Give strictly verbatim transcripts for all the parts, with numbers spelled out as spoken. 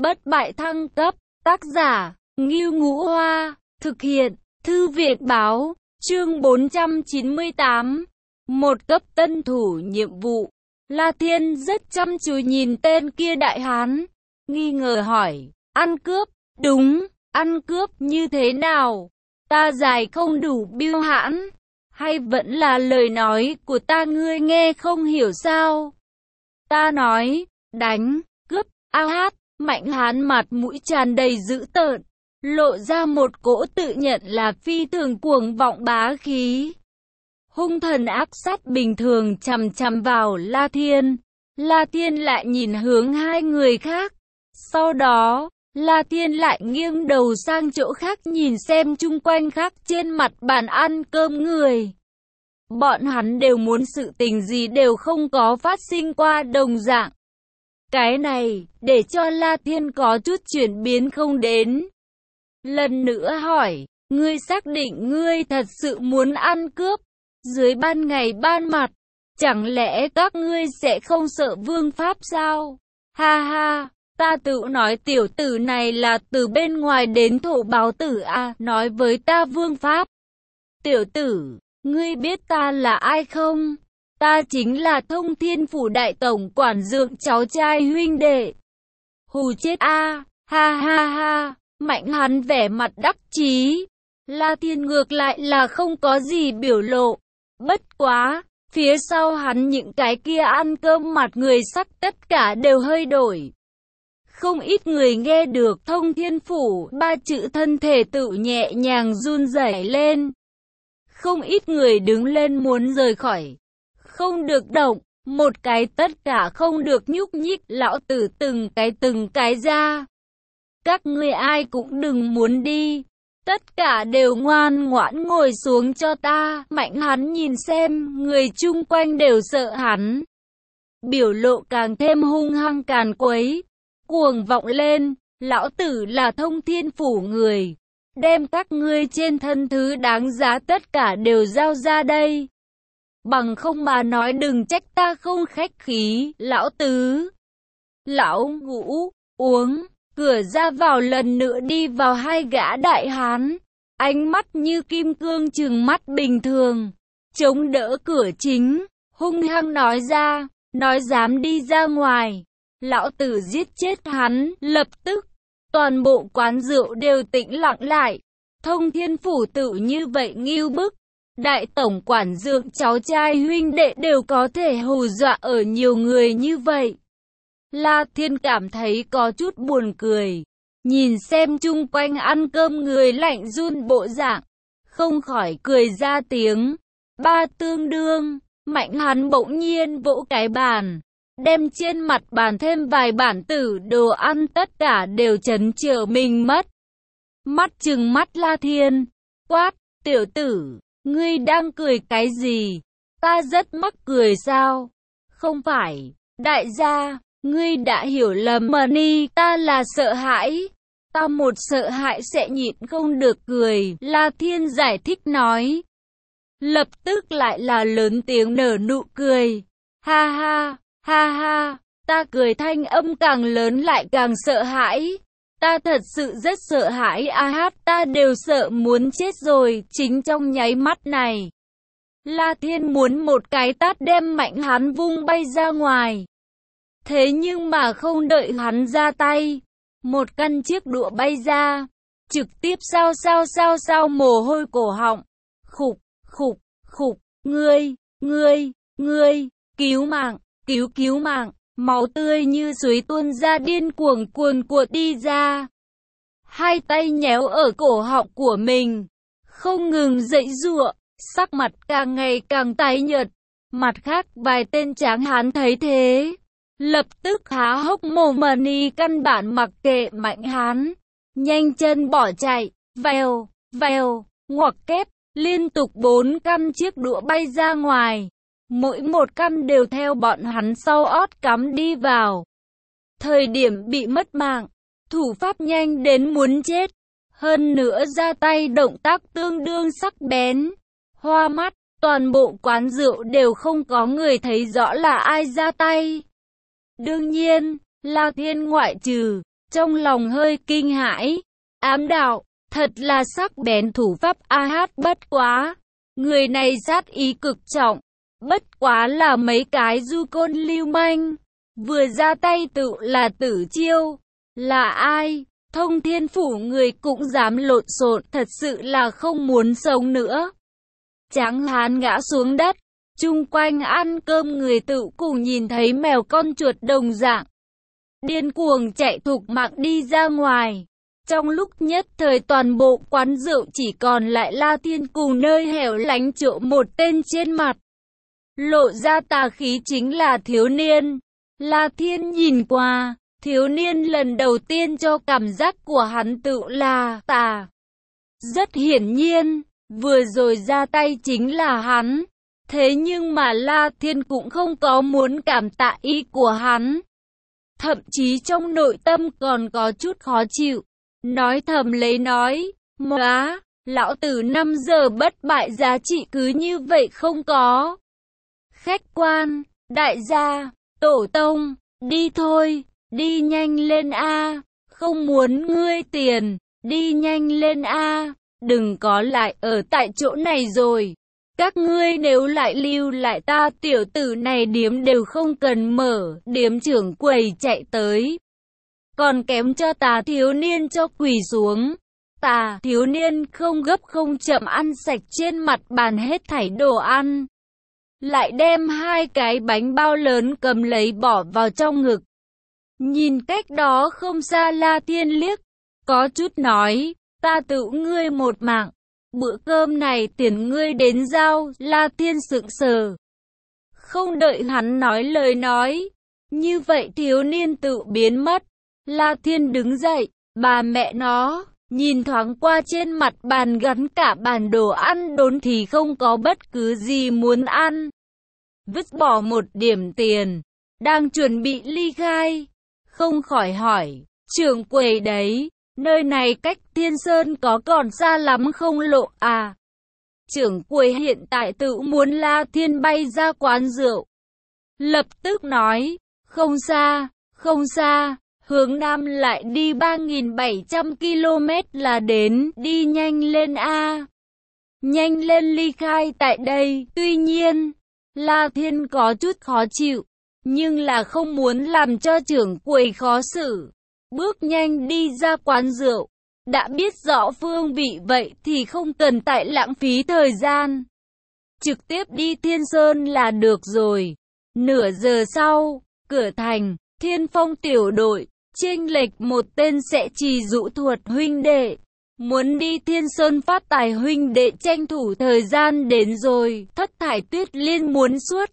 bất bại thăng cấp, tác giả, Ngưu Ngũ Hoa, thực hiện, Thư viện Báo, chương bốn trăm chín mươi tám. Một cấp tân thủ nhiệm vụ. La Thiên rất chăm chú nhìn tên kia đại hán, nghi ngờ hỏi, ăn cướp, đúng, ăn cướp như thế nào? Ta dài không đủ biêu hãn, hay vẫn là lời nói của ta ngươi nghe không hiểu sao? Ta nói, đánh, cướp, a hát, mạnh hán mặt mũi tràn đầy dữ tợn, lộ ra một cỗ tự nhận là phi thường cuồng vọng bá khí. Hung thần ác sát bình thường chằm chằm vào La Thiên. La Thiên lại nhìn hướng hai người khác. Sau đó, La Thiên lại nghiêng đầu sang chỗ khác nhìn xem chung quanh khác trên mặt bàn ăn cơm người. Bọn hắn đều muốn sự tình gì đều không có phát sinh qua đồng dạng. Cái này, để cho La Thiên có chút chuyển biến không đến. Lần nữa hỏi, ngươi xác định ngươi thật sự muốn ăn cướp? Dưới ban ngày ban mặt, chẳng lẽ các ngươi sẽ không sợ vương pháp sao? Ha ha, ta tự nói tiểu tử này là từ bên ngoài đến thổ báo tử à, nói với ta vương pháp. Tiểu tử, ngươi biết ta là ai không? Ta chính là Thông Thiên Phủ đại tổng quản dượng cháu trai huynh đệ. Hù chết a, ha ha ha, mạnh hắn vẻ mặt đắc chí. La Thiên ngược lại là không có gì biểu lộ. Bất quá, phía sau hắn những cái kia ăn cơm mặt người sắc tất cả đều hơi đổi. Không ít người nghe được Thông Thiên Phủ ba chữ thân thể tự nhẹ nhàng run rẩy lên. Không ít người đứng lên muốn rời khỏi. Không được động, một cái tất cả không được nhúc nhích, lão tử từng cái từng cái ra. Các ngươi ai cũng đừng muốn đi. Tất cả đều ngoan ngoãn ngồi xuống cho ta. Mạnh hắn nhìn xem, người chung quanh đều sợ hắn. Biểu lộ càng thêm hung hăng càn quấy, cuồng vọng lên. Lão tử là Thông Thiên Phủ người, đem các ngươi trên thân thứ đáng giá tất cả đều giao ra đây. Bằng không mà nói đừng trách ta không khách khí. Lão tứ, lão ngũ, uống. Cửa ra vào lần nữa đi vào hai gã đại hán, ánh mắt như kim cương trừng mắt bình thường, chống đỡ cửa chính, hung hăng nói ra, nói dám đi ra ngoài, lão tử giết chết hắn. Lập tức, toàn bộ quán rượu đều tĩnh lặng lại. Thông Thiên Phủ tự như vậy ngưu bức, đại tổng quản dượng cháu trai huynh đệ đều có thể hù dọa ở nhiều người như vậy. La Thiên cảm thấy có chút buồn cười, nhìn xem chung quanh ăn cơm người lạnh run bộ dạng, không khỏi cười ra tiếng. Ba tương đương, mạnh hắn bỗng nhiên vỗ cái bàn, đem trên mặt bàn thêm vài bản tử đồ ăn tất cả đều chấn trở mình mất. Mắt trừng mắt La Thiên, quát, tiểu tử, ngươi đang cười cái gì? Ta rất mắc cười sao? Không phải, đại gia, ngươi đã hiểu lầm mà ni, ta là sợ hãi. Ta một sợ hãi sẽ nhịn không được cười. La Thiên giải thích nói. Lập tức lại là lớn tiếng nở nụ cười. Ha ha, ha ha, ta cười thanh âm càng lớn lại càng sợ hãi. Ta thật sự rất sợ hãi a hát, ta đều sợ muốn chết rồi. Chính trong nháy mắt này, La Thiên muốn một cái tát đem mạnh hắn vung bay ra ngoài. Thế nhưng mà không đợi hắn ra tay, một căn chiếc đũa bay ra, trực tiếp sao sao sao sao mồ hôi cổ họng. Khục, khục, khục, ngươi, ngươi, ngươi, cứu mạng, cứu cứu mạng, máu tươi như suối tuôn ra điên cuồng cuồn cuộn đi ra. Hai tay nhéo ở cổ họng của mình, không ngừng giãy giụa, sắc mặt càng ngày càng tái nhợt. Mặt khác vài tên tráng hán thấy thế, lập tức há hốc mồm mà ni căn bản mặc kệ mạnh hán, nhanh chân bỏ chạy, vèo, vèo, ngoặc kép, liên tục bốn căn chiếc đũa bay ra ngoài, mỗi một căn đều theo bọn hắn sau ót cắm đi vào. Thời điểm bị mất mạng, thủ pháp nhanh đến muốn chết, hơn nữa ra tay động tác tương đương sắc bén, hoa mắt, toàn bộ quán rượu đều không có người thấy rõ là ai ra tay. Đương nhiên, La Thiên ngoại trừ, trong lòng hơi kinh hãi, ám đạo, thật là sắc bén thủ pháp a hát, bất quá. Người này sát ý cực trọng, bất quá là mấy cái du côn lưu manh, vừa ra tay tự là tử chiêu. Là ai? Thông Thiên Phủ người cũng dám lộn xộn, thật sự là không muốn sống nữa. Tráng hán ngã xuống đất, chung quanh ăn cơm người tự cùng nhìn thấy mèo con chuột đồng dạng, điên cuồng chạy thục mạng đi ra ngoài. Trong lúc nhất thời toàn bộ quán rượu chỉ còn lại La Thiên cùng nơi hẻo lánh chỗ một tên trên mặt lộ ra tà khí chính là thiếu niên. La Thiên nhìn qua, thiếu niên lần đầu tiên cho cảm giác của hắn tự là tà. Rất hiển nhiên, vừa rồi ra tay chính là hắn. Thế nhưng mà La Thiên cũng không có muốn cảm tạ ý của hắn. Thậm chí trong nội tâm còn có chút khó chịu. Nói thầm lấy nói, móa, lão tử năm giờ bất bại giá trị cứ như vậy không có. Khách quan, đại gia, tổ tông, đi thôi, đi nhanh lên a, không muốn ngươi tiền, đi nhanh lên a, đừng có lại ở tại chỗ này rồi. Các ngươi nếu lại lưu lại ta tiểu tử này điếm đều không cần mở, điếm trưởng quầy chạy tới. Còn kém cho tà thiếu niên cho quỳ xuống. Tà thiếu niên không gấp không chậm ăn sạch trên mặt bàn hết thảy đồ ăn. Lại đem hai cái bánh bao lớn cầm lấy bỏ vào trong ngực. Nhìn cách đó không xa La Thiên liếc, có chút nói, ta tự ngươi một mạng. Bữa cơm này tiền ngươi đến giao. La Thiên sững sờ. Không đợi hắn nói lời nói, như vậy thiếu niên tự biến mất. La Thiên đứng dậy, bà mẹ nó, nhìn thoáng qua trên mặt bàn gắn cả bàn đồ ăn đốn thì không có bất cứ gì muốn ăn. Vứt bỏ một điểm tiền, đang chuẩn bị ly khai, không khỏi hỏi, trưởng quầy đấy, nơi này cách Thiên Sơn có còn xa lắm không lộ à? Trưởng quầy hiện tại tự muốn La Thiên bay ra quán rượu. Lập tức nói, không xa, không xa. Hướng Nam lại đi ba nghìn bảy trăm ki lô mét là đến, đi nhanh lên a. Nhanh lên ly khai tại đây. Tuy nhiên, La Thiên có chút khó chịu, nhưng là không muốn làm cho trưởng quầy khó xử. Bước nhanh đi ra quán rượu, đã biết rõ phương vị vậy thì không cần tại lãng phí thời gian. Trực tiếp đi Thiên Sơn là được rồi. Nửa giờ sau, cửa thành, Thiên Phong tiểu đội. Chênh lệch một tên sẽ trì dụ thuật huynh đệ. Muốn đi Thiên Sơn phát tài huynh đệ tranh thủ thời gian đến rồi. Thất Thải Tuyết Liên muốn xuất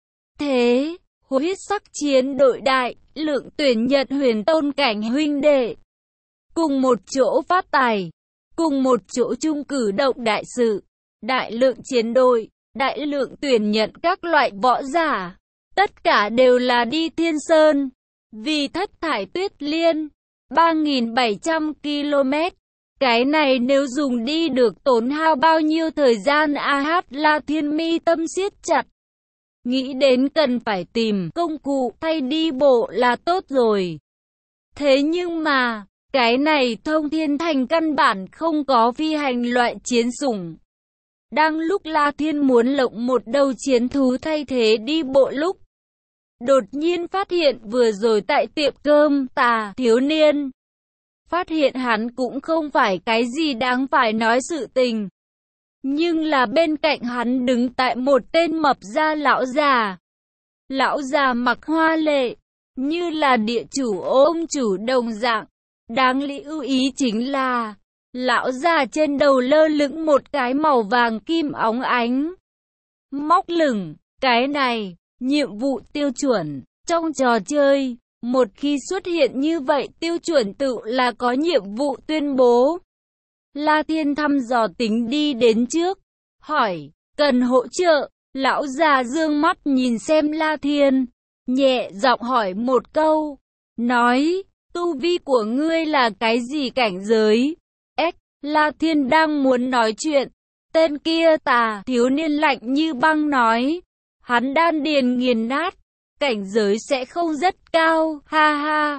thế. Huyết sắc chiến đội đại, lượng tuyển nhận huyền tôn cảnh huynh đệ. Cùng một chỗ phát tài. Cùng một chỗ chung cử động đại sự. Đại lượng chiến đội, đại lượng tuyển nhận các loại võ giả. Tất cả đều là đi Thiên Sơn. Vì Thất Thải Tuyết Liên, ba nghìn bảy trăm ki lô mét, cái này nếu dùng đi được tốn hao bao nhiêu thời gian a hát. La Thiên mi tâm siết chặt. Nghĩ đến cần phải tìm công cụ thay đi bộ là tốt rồi. Thế nhưng mà, cái này Thông Thiên Thành căn bản không có phi hành loại chiến sủng. Đang lúc La Thiên muốn lộng một đầu chiến thú thay thế đi bộ lúc, đột nhiên phát hiện vừa rồi tại tiệm cơm, tà thiếu niên. Phát hiện hắn cũng không phải cái gì đáng phải nói sự tình. Nhưng là bên cạnh hắn đứng tại một tên mập da lão già. Lão già mặc hoa lệ, như là địa chủ ôm chủ đồng dạng. Đáng lưu ý chính là, lão già trên đầu lơ lửng một cái màu vàng kim óng ánh. Móc lửng, cái này. Nhiệm vụ tiêu chuẩn, trong trò chơi, một khi xuất hiện như vậy tiêu chuẩn tự là có nhiệm vụ tuyên bố. La Thiên thăm dò tính đi đến trước, hỏi, cần hỗ trợ, lão già dương mắt nhìn xem La Thiên, nhẹ giọng hỏi một câu, nói, tu vi của ngươi là cái gì cảnh giới? Ếch, La Thiên đang muốn nói chuyện, tên kia tà thiếu niên lạnh như băng nói. Hắn đan điền nghiền nát, cảnh giới sẽ không rất cao, ha ha.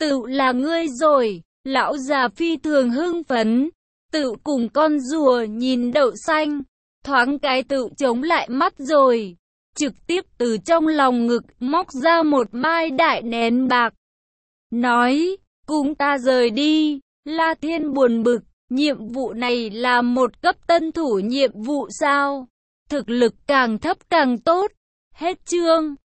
Tự là ngươi rồi. Lão già phi thường hưng phấn. Tự cùng con rùa nhìn đậu xanh. Thoáng cái tự chống lại mắt rồi. Trực tiếp từ trong lòng ngực móc ra một mai đại nén bạc. Nói, cùng ta rời đi. La Thiên buồn bực, nhiệm vụ này là một cấp tân thủ nhiệm vụ sao? Thực lực càng thấp càng tốt. Hết chương.